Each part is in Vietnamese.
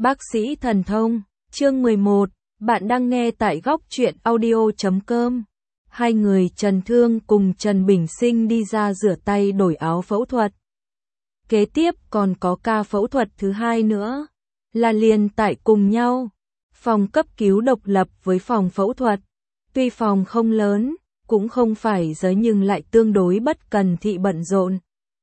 Bác sĩ thần thông, chương 11, bạn đang nghe tại góc truyện audio.com. Hai người Trần Thương cùng Trần Bình Sinh đi ra rửa tay đổi áo phẫu thuật. Kế tiếp còn có ca phẫu thuật thứ hai nữa, là liền tại cùng nhau. Phòng cấp cứu độc lập với phòng phẫu thuật. Tuy phòng không lớn, cũng không phải giới nhưng lại tương đối bất cần thị bận rộn.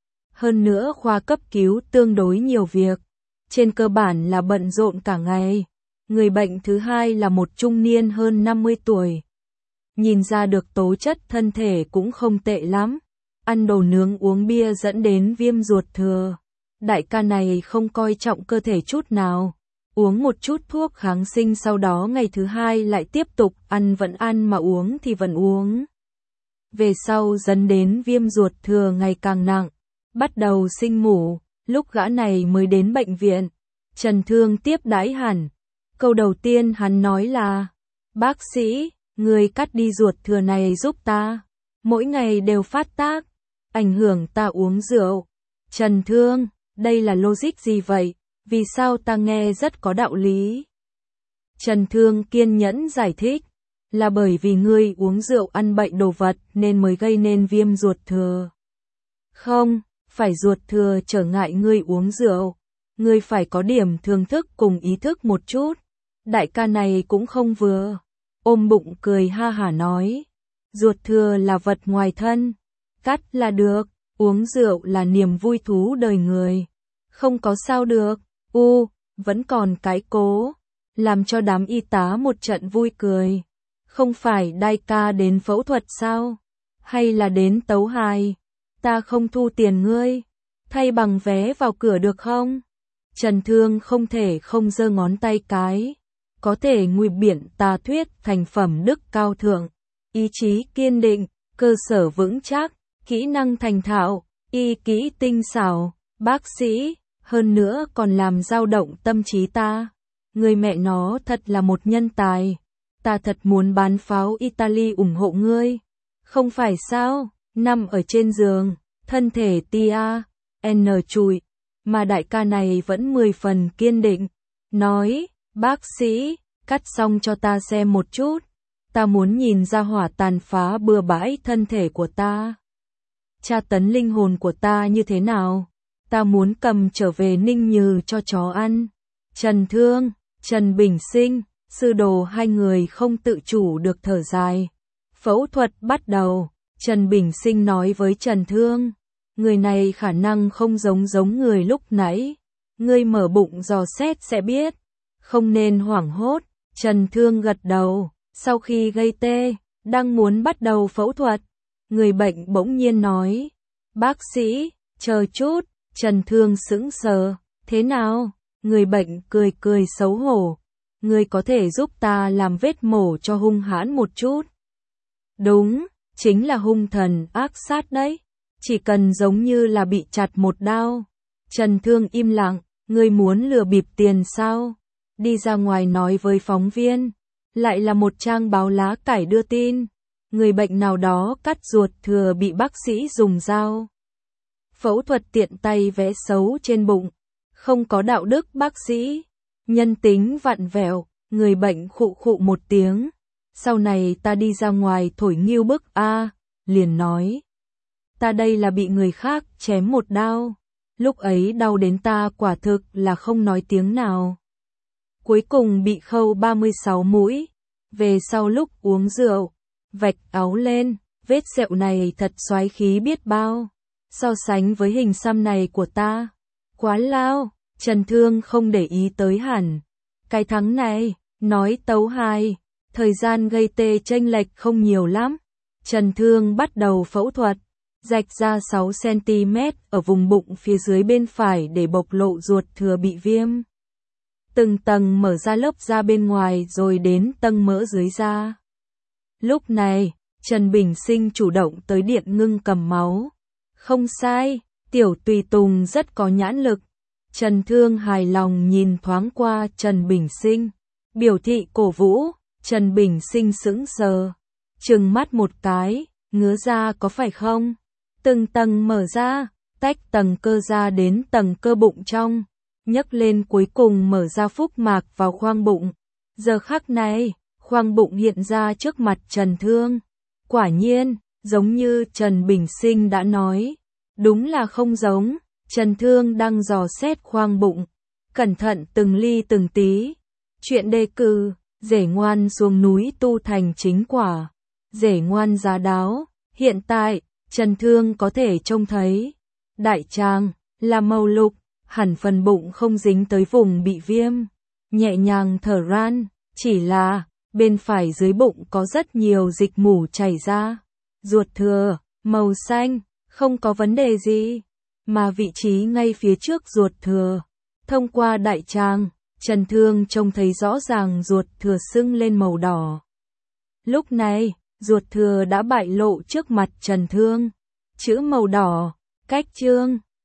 Hơn nữa khoa cấp cứu tương đối nhiều việc. Trên cơ bản là bận rộn cả ngày. Người bệnh thứ hai là một trung niên hơn 50 tuổi. Nhìn ra được tố chất thân thể cũng không tệ lắm. Ăn đồ nướng uống bia dẫn đến viêm ruột thừa. Đại ca này không coi trọng cơ thể chút nào. Uống một chút thuốc kháng sinh sau đó ngày thứ hai lại tiếp tục ăn vẫn ăn mà uống thì vẫn uống. Về sau dẫn đến viêm ruột thừa ngày càng nặng. Bắt đầu sinh mủ. Lúc gã này mới đến bệnh viện, Trần Thương tiếp đãi hẳn. Câu đầu tiên hắn nói là, bác sĩ, người cắt đi ruột thừa này giúp ta. Mỗi ngày đều phát tác, ảnh hưởng ta uống rượu. Trần Thương, đây là logic gì vậy? Vì sao ta nghe rất có đạo lý? Trần Thương kiên nhẫn giải thích, là bởi vì ngươi uống rượu ăn bậy đồ vật nên mới gây nên viêm ruột thừa. Không. Phải ruột thừa trở ngại ngươi uống rượu, ngươi phải có điểm thưởng thức cùng ý thức một chút. Đại ca này cũng không vừa, ôm bụng cười ha hả nói, ruột thừa là vật ngoài thân, cắt là được, uống rượu là niềm vui thú đời người, không có sao được, vẫn còn cái cố, làm cho đám y tá một trận vui cười. Không phải đại ca đến phẫu thuật sao, hay là đến tấu hài? Ta không thu tiền ngươi, thay bằng vé vào cửa được không? Trần Thương không thể không giơ ngón tay cái, có thể ngụy biện tà thuyết thành phẩm đức cao thượng, ý chí kiên định, cơ sở vững chắc, kỹ năng thành thạo, y kỹ tinh xảo, bác sĩ, hơn nữa còn làm dao động tâm trí ta. Người mẹ nó thật là một nhân tài, ta thật muốn bán pháo Italy ủng hộ ngươi, không phải sao? Nằm ở trên giường, thân thể tia, trụi, mà đại ca này vẫn 10 phần kiên định, nói, bác sĩ, cắt xong cho ta xem một chút, ta muốn nhìn ra hỏa tàn phá bừa bãi thân thể của ta. Tra tấn linh hồn của ta như thế nào, ta muốn cầm trở về Ninh Nhừ cho chó ăn. Trần Thương, Trần Bình Sinh, sư đồ hai người không tự chủ được thở dài. Phẫu thuật bắt đầu. Trần Bình Sinh nói với Trần Thương, người này khả năng không giống người lúc nãy, ngươi mở bụng dò xét sẽ biết, không nên hoảng hốt. Trần Thương gật đầu, sau khi gây tê, đang muốn bắt đầu phẫu thuật, người bệnh bỗng nhiên nói, bác sĩ, chờ chút. Trần Thương sững sờ, thế nào? Người bệnh cười xấu hổ, ngươi có thể giúp ta làm vết mổ cho hung hãn một chút. Đúng. Chính là hung thần ác sát đấy, chỉ cần giống như là bị chặt một đao. Trần Thương im lặng, ngươi muốn lừa bịp tiền sao? Đi ra ngoài nói với phóng viên, lại là một trang báo lá cải đưa tin, người bệnh nào đó cắt ruột thừa bị bác sĩ dùng dao phẫu thuật tiện tay vẽ xấu trên bụng, không có đạo đức bác sĩ, nhân tính vặn vẹo, người bệnh khụ khụ một tiếng. Sau này ta đi ra ngoài thổi nghiêu bức liền nói. Ta đây là bị người khác chém một đao. Lúc ấy đau đến ta quả thực là không nói tiếng nào. Cuối cùng bị khâu 36 mũi. Về sau lúc uống rượu, vạch áo lên, vết sẹo này thật xoái khí biết bao. So sánh với hình xăm này của ta, quá lao. Trần Thương không để ý tới hẳn. Cái thắng này, nói tấu hài. Thời gian gây tê chênh lệch không nhiều lắm. Trần Thương bắt đầu phẫu thuật, rạch ra 6 cm ở vùng bụng phía dưới bên phải để bộc lộ ruột thừa bị viêm. Từng tầng mở ra lớp da bên ngoài rồi đến tầng mỡ dưới da. Lúc này, Trần Bình Sinh chủ động tới điện ngưng cầm máu. Không sai, tiểu tùy tùng rất có nhãn lực. Trần Thương hài lòng nhìn thoáng qua Trần Bình Sinh, biểu thị cổ vũ. Trần Bình Sinh sững sờ, trừng mắt một cái, ngứa ra có phải không? Từng tầng mở ra, tách tầng cơ ra đến tầng cơ bụng trong, nhấc lên cuối cùng mở ra phúc mạc vào khoang bụng. Giờ khắc này, khoang bụng hiện ra trước mặt Trần Thương. Quả nhiên, giống như Trần Bình Sinh đã nói. Đúng là không giống, Trần Thương đang dò xét khoang bụng. Cẩn thận từng ly từng tí. Chuyện đề cử, rể ngoan xuống núi tu thành chính quả. Rể ngoan giá đáo. Hiện tại, Trần Thương có thể trông thấy. Đại tràng, là màu lục, hẳn phần bụng không dính tới vùng bị viêm. Nhẹ nhàng thở ran, chỉ là, bên phải dưới bụng có rất nhiều dịch mủ chảy ra. Ruột thừa, màu xanh, không có vấn đề gì. Mà vị trí ngay phía trước ruột thừa. Thông qua đại tràng, Trần Thương trông thấy rõ ràng ruột thừa sưng lên màu đỏ. Lúc này, ruột thừa đã bại lộ trước mặt Trần Thương. Chữ màu đỏ, cách chương.